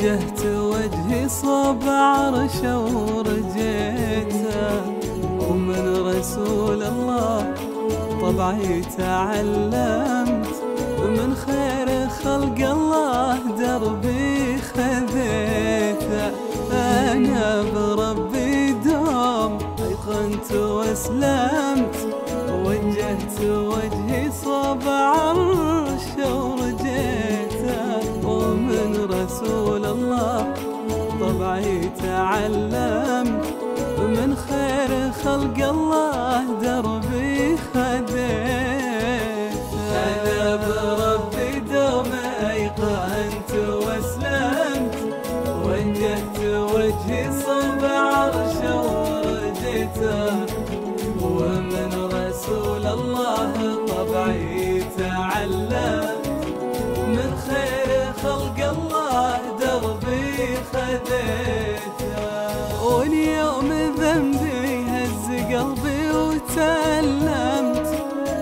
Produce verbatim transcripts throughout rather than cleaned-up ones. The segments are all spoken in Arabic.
وجهت وجهي صوب عرشه ورجيته، ومن رسول الله طبعي تعلمت، من خير خلق الله دربي خذيته. أنا بربي دوم أيقنت وأسلمت، وجهت وجهي صوب عرشه ورجيته، ومن رسول الله طبعي تعلمت، من خير خلق الله دربي خذيته. أنا بربي دوم أيقنت وأسلمت، وجهت وجهي صوب عرشه ورجيته، ومن رسول الله طبعي تعلمت، من خير خلق الله دربي خذيته. واليوم ذنبي هز قلبي وتألمت،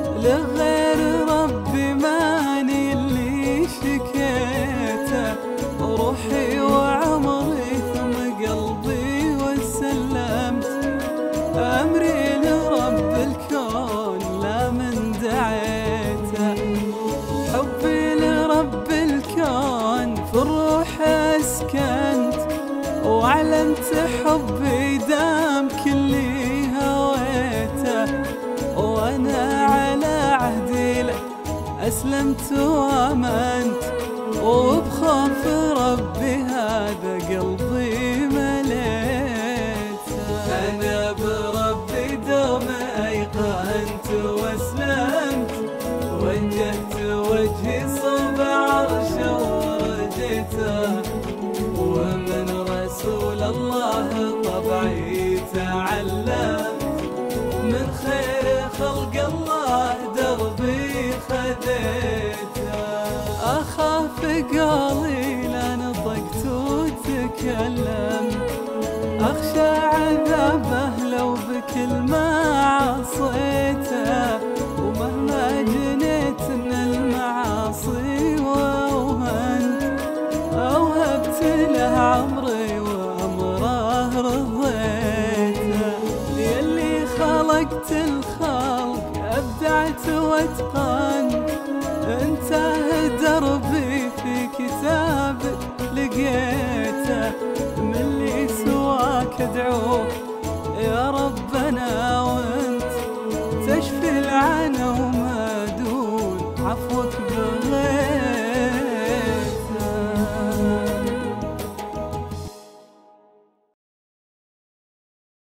لغير ربي ماني اللي شكيته، روحي وعمري ثم قلبي وسلمت، أمري لرب الكون لا من دعيته، حبي لرب الكون في الروح أسكنت، وأعلنت حبي دام كلي هويته، وأنا على عهدي لك أسلمت وآمنت، وبخوف ربي هذا قلبي مليته. أنا بربي دوم أيقنت وأسلمت، وجهت وجهي صوب عرشه ورجيته، ومن رسول الله طبعي تعلمت، من خير خلق الله دربي خذيته. أخاف قولي لا نطقت وتكلمت، أخشى عذابه لو بكلمة عصيته، ومهما جنيت من المعاصي وأوهنت، أوهبت له عمري وأمره رضيته. يلي خلقت الخلق أبدعت واتقنت، انتهى دربي في كتابك لقيته، من اللي سواك ادعوه يا رب